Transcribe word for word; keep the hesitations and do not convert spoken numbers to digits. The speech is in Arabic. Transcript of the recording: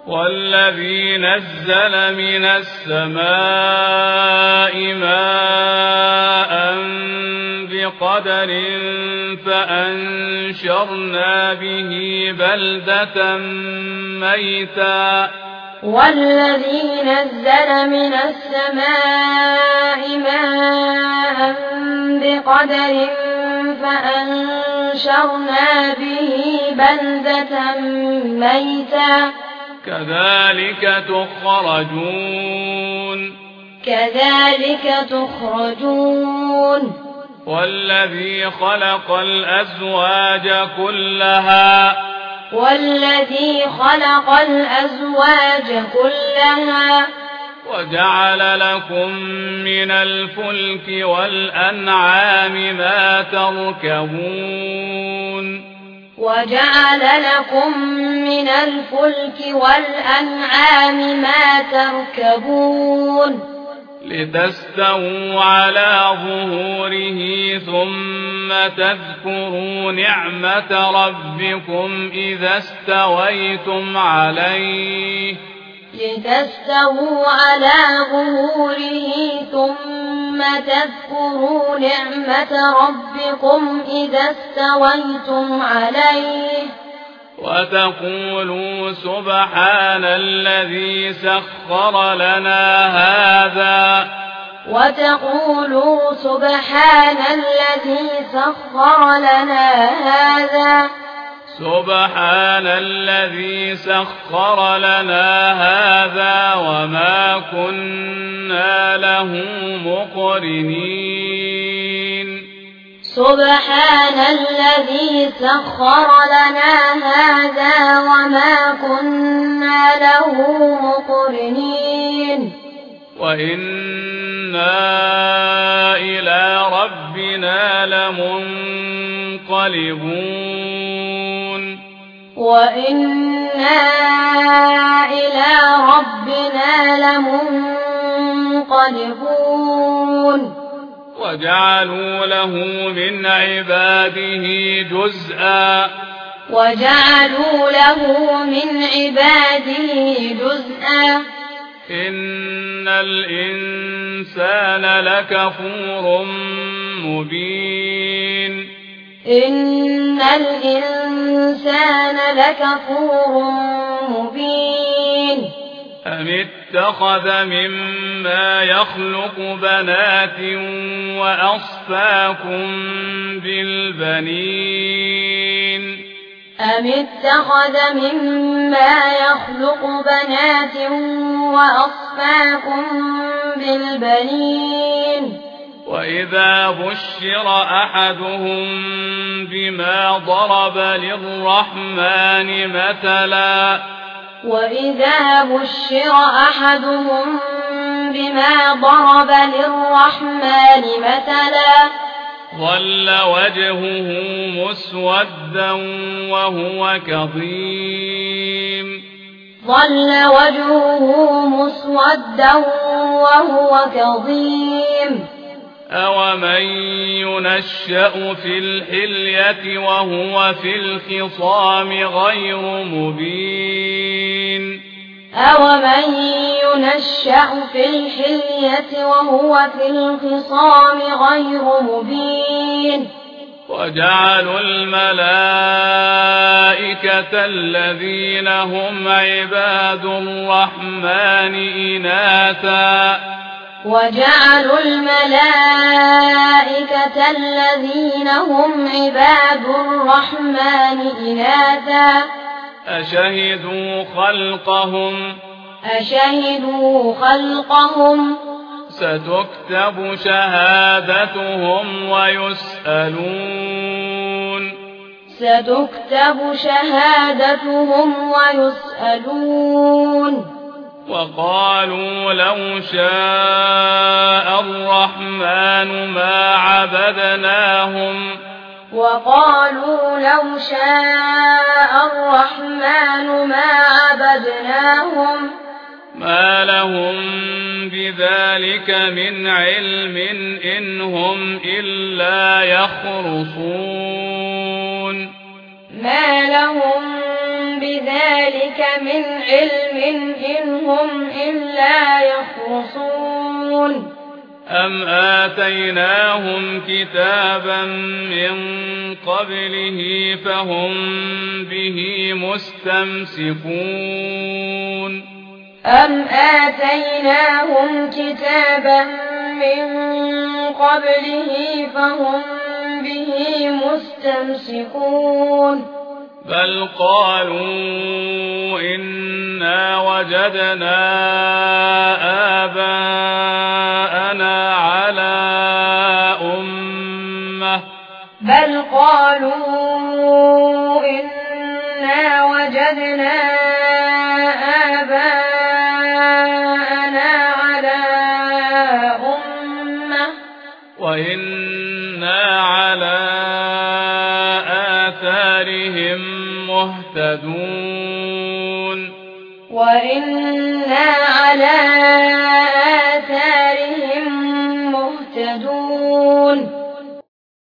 والذي نزل من السماء ماء بقدر فأنشرنا به بلدة ميتا والذي نزل من السماء ماء بقدر فأنشرنا به بلدة ميتا كذلك تخرجون كذلك تخرجون والذي خلق الأزواج كلها والذي خلق الأزواج كلها وجعل لكم من الفلك والأنعام ما تركبون وجعل لكم من الفلك والأنعام ما تركبون لتستووا على ظهوره ثم تذكروا نعمة ربكم إذا استويتم عليه لتستووا على ظهوره ثم تذكروا نعمة ربكم إذا استويتم عليه وتقولوا سبحان الذي سخر لنا هذا وتقولوا سبحان الذي سخر لنا هذا سبحان الذي سخر لنا هذا وما كنا له مقرنين سبحان الذي سخر لنا هذا وما كنا له مقرنين وإنا إلى ربنا لمنقلبون وإنا إلى ربنا لمنقلبون وجعلوا له من عباده جزءا وجعلوا له من عباده جزءا إن الإنسان لكفور مبين إن الإنسان لكفور مبين أم اتخذ مما يخلق بنات وأصفاكم بالبنين أم اتخذ مما يخلق بنات وأصفاكم بالبنين وإذا بشر أحدهم بما ضرب للرحمن مثلا وإذا بشر أحدهم بما ضرب للرحمن مثلا ظل وجهه مسودا وهو كظيم ظل وجهه مسودا وهو كظيم أومن ينشأ في الحلية وهو في الخصام غير مبين أومن ينشأ في الحلية وهو في الخصام غير مبين وجعلوا الملائكة الذين هم عباد الرحمن إناثا وجعلوا الملائكة الذين هم عباد الرحمن إناثا أشهدوا خلقهم أشهدوا خلقهم ستكتب شهادتهم ويسألون ستكتب شهادتهم ويسألون وقالوا لو شاء الرحمن ما عبدناهم وقالوا لو شاء الرحمن ما عبدناهم ما لهم بذلك من علم إن هم إلا يخرصون ما لهم بذلك بذلك من علم إن هم إلا يخرصون أم آتيناهم كتابا من قبله فهم به مستمسكون أم آتيناهم كتابا من قبله فهم به مستمسكون بل قالوا إنا وجدنا آباءنا على أمة بل قالوا إنا وجدنا آباءنا على أمة وإنا على آثارهم مهتدون وإنا على آثارهم مهتدون